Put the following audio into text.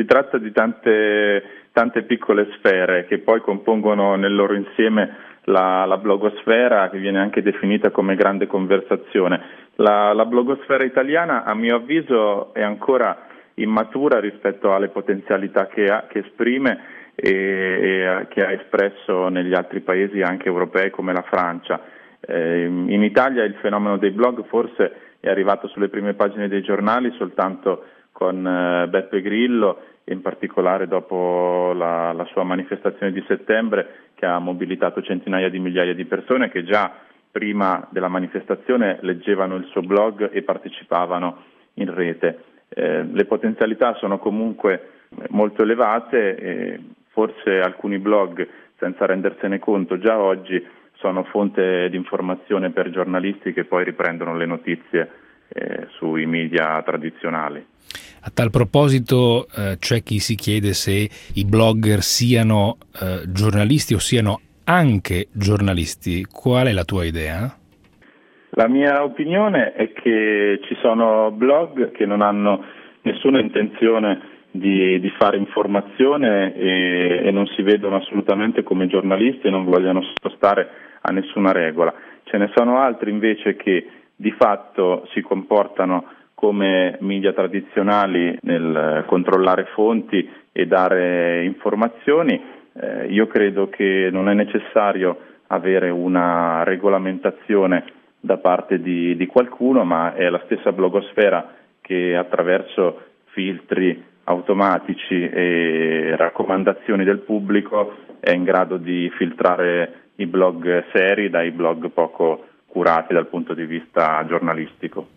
Si tratta di tante piccole sfere che poi compongono nel loro insieme la blogosfera, che viene anche definita come grande conversazione. La blogosfera italiana, a mio avviso, è ancora immatura rispetto alle potenzialità che esprime e che ha espresso negli altri paesi anche europei come la Francia. In Italia il fenomeno dei blog forse è arrivato sulle prime pagine dei giornali soltanto con Beppe Grillo, e in particolare dopo la sua manifestazione di settembre, che ha mobilitato centinaia di migliaia di persone che già prima della manifestazione leggevano il suo blog e partecipavano in rete. Le potenzialità sono comunque molto elevate e forse alcuni blog, senza rendersene conto già oggi, sono fonte di informazione per giornalisti che poi riprendono le notizie sui media tradizionali. A tal proposito c'è chi si chiede se i blogger siano giornalisti o siano anche giornalisti. Qual è la tua idea? La mia opinione è che ci sono blog che non hanno nessuna intenzione di fare informazione e non si vedono assolutamente come giornalisti e non vogliono sottostare a nessuna regola. Ce ne sono altri invece che di fatto si comportano come media tradizionali nel controllare fonti e dare informazioni. Io credo che non è necessario avere una regolamentazione da parte di qualcuno, ma è la stessa blogosfera che attraverso filtri automatici e raccomandazioni del pubblico è in grado di filtrare i blog seri dai blog poco curati dal punto di vista giornalistico.